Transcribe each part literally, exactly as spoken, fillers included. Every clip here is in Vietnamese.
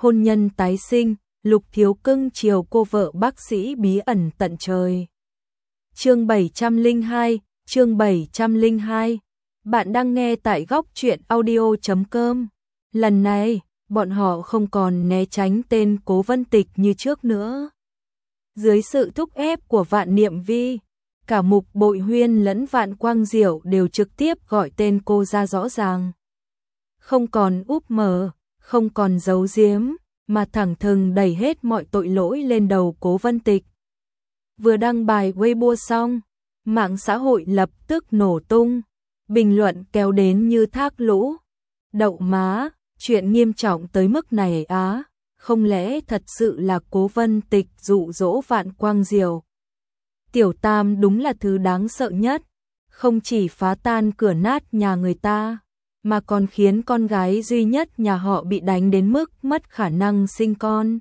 hôn nhân tái sinh, Lục Thiếu cưng chiều cô vợ bác sĩ bí ẩn tận trời. Chương bảy trăm lẻ hai, chương bảy trăm lẻ hai. Bạn đang nghe tại góc truyện audio chấm com. Lần này, bọn họ không còn né tránh tên Cố Vân Tịch như trước nữa. Dưới sự thúc ép của Vạn Niệm Vi, cả Mục Bội Huyên lẫn Vạn Quang Diệu đều trực tiếp gọi tên cô ra rõ ràng. Không còn úp mở, không còn giấu giếm, mà thẳng thừng đẩy hết mọi tội lỗi lên đầu Cố Vân Tịch. Vừa đăng bài Weibo xong, mạng xã hội lập tức nổ tung, bình luận kéo đến như thác lũ. Đậu má, chuyện nghiêm trọng tới mức này á, không lẽ thật sự là Cố Vân Tịch dụ dỗ Vạn Quang Diệu? Tiểu Tam đúng là thứ đáng sợ nhất, không chỉ phá tan cửa nát nhà người ta, mà còn khiến con gái duy nhất nhà họ bị đánh đến mức mất khả năng sinh con.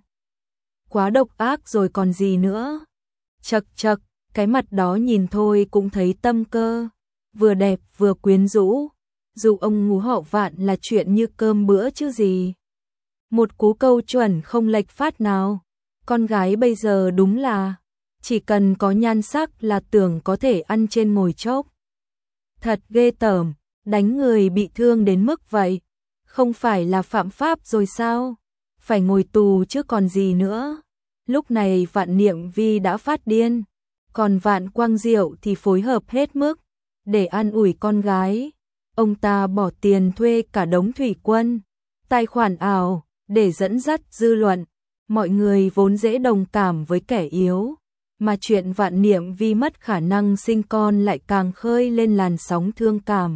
Quá độc ác rồi còn gì nữa. Chậc chậc, cái mặt đó nhìn thôi cũng thấy tâm cơ, vừa đẹp vừa quyến rũ, dù ông ngú họ Vạn là chuyện như cơm bữa chứ gì. Một cú câu chuẩn không lệch phát nào, con gái bây giờ đúng là chỉ cần có nhan sắc là tưởng có thể ăn trên ngồi chốc. Thật ghê tởm, đánh người bị thương đến mức vậy, không phải là phạm pháp rồi sao? Phải ngồi tù chứ còn gì nữa. Lúc này Vạn Niệm Vi đã phát điên, còn Vạn Quang Diệu thì phối hợp hết mức để an ủi con gái. Ông ta bỏ tiền thuê cả đống thủy quân, tài khoản ảo để dẫn dắt dư luận. Mọi người vốn dễ đồng cảm với kẻ yếu, mà chuyện Vạn Niệm Vi mất khả năng sinh con lại càng khơi lên làn sóng thương cảm.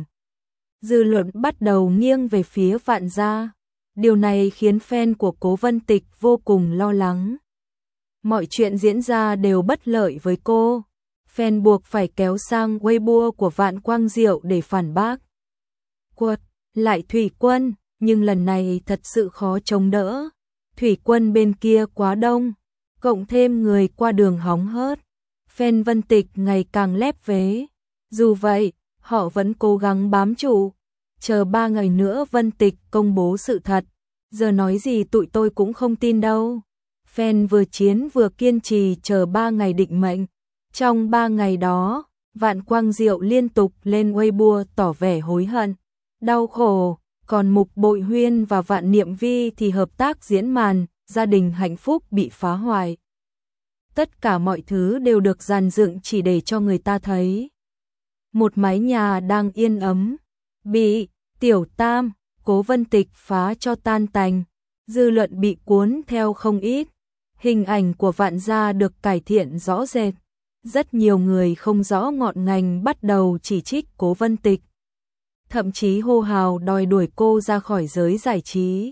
Dư luận bắt đầu nghiêng về phía Vạn gia. Điều này khiến fan của Cố Vân Tịch vô cùng lo lắng. Mọi chuyện diễn ra đều bất lợi với cô. Fan buộc phải kéo sang Weibo của Vạn Quang Diệu để phản bác. Quật lại thủy quân, nhưng lần này thật sự khó chống đỡ. Thủy quân bên kia quá đông, cộng thêm người qua đường hóng hớt. Fan Vân Tịch ngày càng lép vế. Dù vậy, họ vẫn cố gắng bám trụ. Chờ ba ngày nữa Vân Tịch công bố sự thật. Giờ nói gì tụi tôi cũng không tin đâu. Fan vừa chiến vừa kiên trì chờ ba ngày định mệnh. Trong ba ngày đó, Vạn Quang Diệu liên tục lên Weibo tỏ vẻ hối hận, đau khổ. Còn Mục Bội Huyên và Vạn Niệm Vi thì hợp tác diễn màn, gia đình hạnh phúc bị phá hoại. Tất cả mọi thứ đều được dàn dựng chỉ để cho người ta thấy. Một mái nhà đang yên ấm, bị Tiểu Tam, Cố Vân Tịch phá cho tan tành. Dư luận bị cuốn theo không ít. Hình ảnh của Vạn gia được cải thiện rõ rệt. Rất nhiều người không rõ ngọn ngành bắt đầu chỉ trích Cố Vân Tịch, thậm chí hô hào đòi đuổi cô ra khỏi giới giải trí.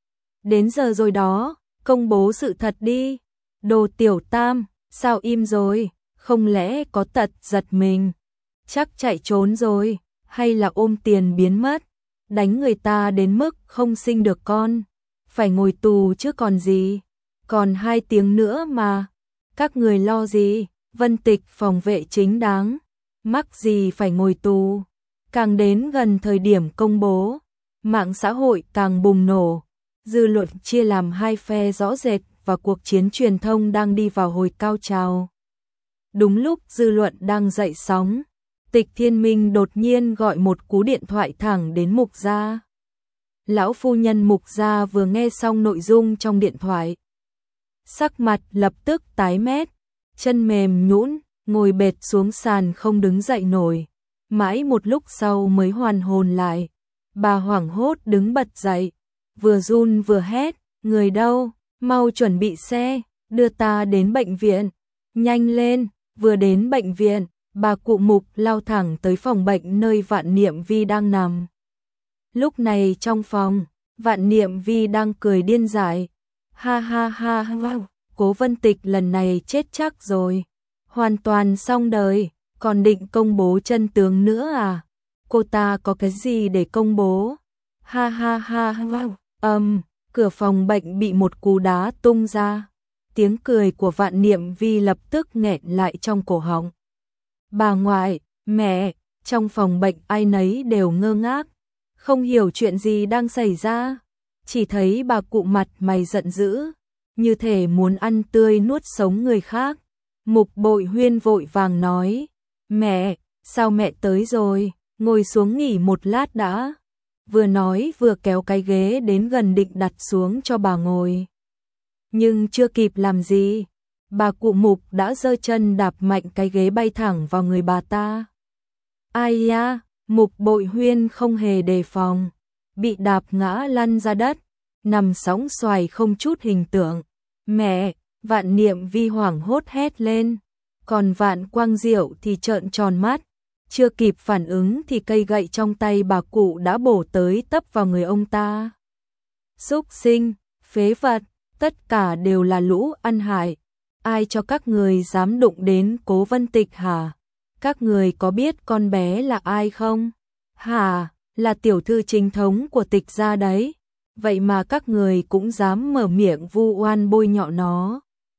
Đến giờ rồi đó, công bố sự thật đi. Đồ Tiểu Tam, sao im rồi? Không lẽ có tật giật mình? Chắc chạy trốn rồi, hay là ôm tiền biến mất? Đánh người ta đến mức không sinh được con, phải ngồi tù chứ còn gì. Còn hai tiếng nữa mà, các người lo gì? Vân Tịch phòng vệ chính đáng, mắc gì phải ngồi tù. Càng đến gần thời điểm công bố, mạng xã hội càng bùng nổ, dư luận chia làm hai phe rõ rệt và cuộc chiến truyền thông đang đi vào hồi cao trào. Đúng lúc dư luận đang dậy sóng, Tịch Thiên Minh đột nhiên gọi một cú điện thoại thẳng đến Mục gia. Lão phu nhân Mục gia vừa nghe xong nội dung trong điện thoại, sắc mặt lập tức tái mét, chân mềm nhũn, ngồi bệt xuống sàn không đứng dậy nổi. Mãi một lúc sau mới hoàn hồn lại, bà hoảng hốt đứng bật dậy, vừa run vừa hét, người đâu, mau chuẩn bị xe, đưa ta đến bệnh viện, nhanh lên. Vừa đến bệnh viện, bà cụ Mục lao thẳng tới phòng bệnh nơi Vạn Niệm Vi đang nằm. Lúc này trong phòng, Vạn Niệm Vi đang cười điên dại, ha ha ha ha, Cố Vân Tịch lần này chết chắc rồi, hoàn toàn xong đời. Còn định công bố chân tướng nữa à? Cô ta có cái gì để công bố? Ha ha ha ha. Âm, um, cửa phòng bệnh bị một cú đá tung ra. Tiếng cười của Vạn Niệm Vi lập tức nghẹn lại trong cổ họng. Bà ngoại, mẹ, trong phòng bệnh ai nấy đều ngơ ngác, không hiểu chuyện gì đang xảy ra. chỉ thấy bà cụ mặt mày giận dữ, như thể muốn ăn tươi nuốt sống người khác. Mục Bội Huyên vội vàng nói, mẹ, sao mẹ tới rồi, ngồi xuống nghỉ một lát đã. Vừa nói vừa kéo cái ghế đến gần định đặt xuống cho bà ngồi. Nhưng chưa kịp làm gì, bà cụ Mục đã giơ chân đạp mạnh cái ghế bay thẳng vào người bà ta. Ai da, Mục Bội Huyên không hề đề phòng, bị đạp ngã lăn ra đất, nằm sóng xoài không chút hình tượng. Mẹ, Vạn Niệm Vi hoảng hốt hét lên, còn Vạn Quang Diệu thì trợn tròn mắt, chưa kịp phản ứng thì cây gậy trong tay bà cụ đã bổ tới tấp vào người ông ta. Súc sinh, phế vật, tất cả đều là lũ ăn hại, ai cho các người dám đụng đến Cố Vân Tịch hả? Các người có biết con bé là ai không? Hả, là tiểu thư chính thống của Tịch gia đấy. Vậy mà các người cũng dám mở miệng vu oan bôi nhọ nó.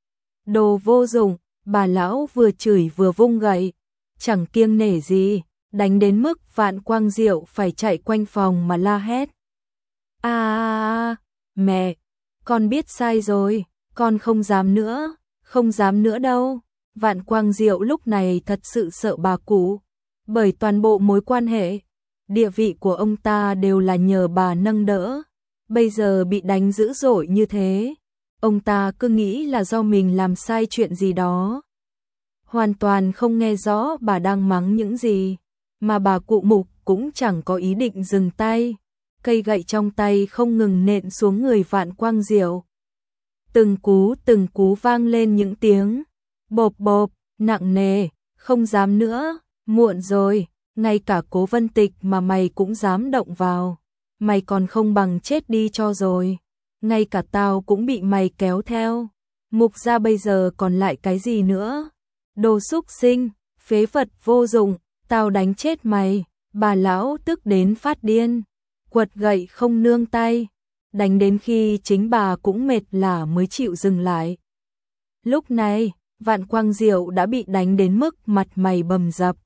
Đồ vô dụng, bà lão vừa chửi vừa vung gậy, chẳng kiêng nể gì, đánh đến mức Vạn Quang Diệu phải chạy quanh phòng mà la hét. À, à, à mẹ, con biết sai rồi, con không dám nữa, không dám nữa đâu. Vạn Quang Diệu lúc này thật sự sợ bà cụ, bởi toàn bộ mối quan hệ, địa vị của ông ta đều là nhờ bà nâng đỡ. Bây giờ bị đánh dữ dội như thế, ông ta cứ nghĩ là do mình làm sai chuyện gì đó. Hoàn toàn không nghe rõ bà đang mắng những gì, mà bà cụ Mục cũng chẳng có ý định dừng tay. Cây gậy trong tay không ngừng nện xuống người Vạn Quang Diệu. Từng cú từng cú vang lên những tiếng bộp bộp, nặng nề, không dám nữa, muộn rồi, ngay cả Cố Vân Tịch mà mày cũng dám động vào. Mày còn không bằng chết đi cho rồi, ngay cả tao cũng bị mày kéo theo. Mục gia bây giờ còn lại cái gì nữa? Đồ súc sinh, phế vật vô dụng, tao đánh chết mày. Bà lão tức đến phát điên, quật gậy không nương tay, đánh đến khi chính bà cũng mệt lả mới chịu dừng lại. Lúc này, Vạn Quang Diệu đã bị đánh đến mức mặt mày bầm dập,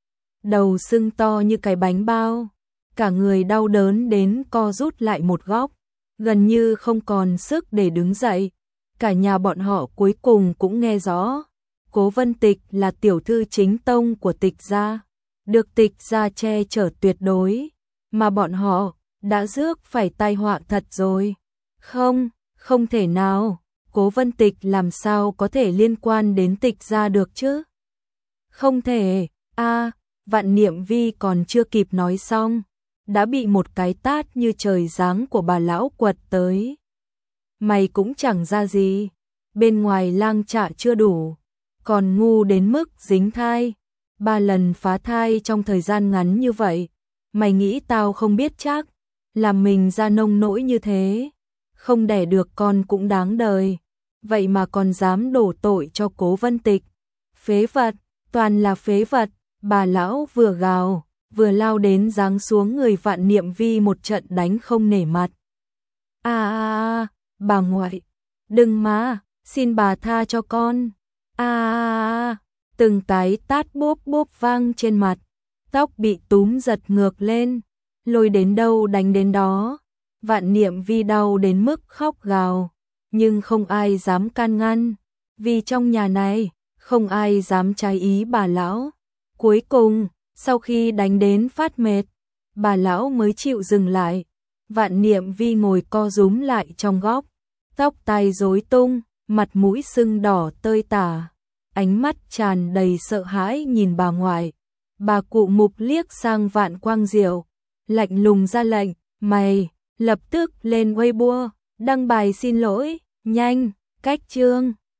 đầu sưng to như cái bánh bao, cả người đau đớn đến co rút lại một góc, gần như không còn sức để đứng dậy. Cả nhà bọn họ cuối cùng cũng nghe rõ, Cố Vân Tịch là tiểu thư chính tông của Tịch gia, được Tịch gia che chở tuyệt đối, mà bọn họ đã rước phải tai họa thật rồi. Không, không thể nào, Cố Vân Tịch làm sao có thể liên quan đến Tịch gia được chứ? Không thể, a, à, Vạn Niệm Vi còn chưa kịp nói xong, đã bị một cái tát như trời giáng của bà lão quật tới. Mày cũng chẳng ra gì, bên ngoài lang trạ chưa đủ, còn ngu đến mức dính thai, ba lần phá thai trong thời gian ngắn như vậy, mày nghĩ tao không biết chắc, làm mình ra nông nỗi như thế, không đẻ được con cũng đáng đời, vậy mà còn dám đổ tội cho Cố Vân Tịch. Phế vật, toàn là phế vật. Bà lão vừa gào, vừa lao đến giáng xuống người Vạn Niệm Vi một trận đánh không nể mặt. À, à, à bà ngoại, đừng mà, xin bà tha cho con. À, à, à từng cái tát bốp bốp vang trên mặt, tóc bị túm giật ngược lên, lôi đến đâu đánh đến đó. Vạn Niệm Vi đau đến mức khóc gào, nhưng không ai dám can ngăn, vì trong nhà này không ai dám trái ý bà lão. Cuối cùng, sau khi đánh đến phát mệt, bà lão mới chịu dừng lại. Vạn Niệm Vi ngồi co rúm lại trong góc, tóc tai rối tung, mặt mũi sưng đỏ tơi tả, ánh mắt tràn đầy sợ hãi nhìn bà ngoại. Bà cụ Mục liếc sang Vạn Quang Diệu, lạnh lùng ra lệnh, mày, lập tức lên Weibo, đăng bài xin lỗi, nhanh, cách chương.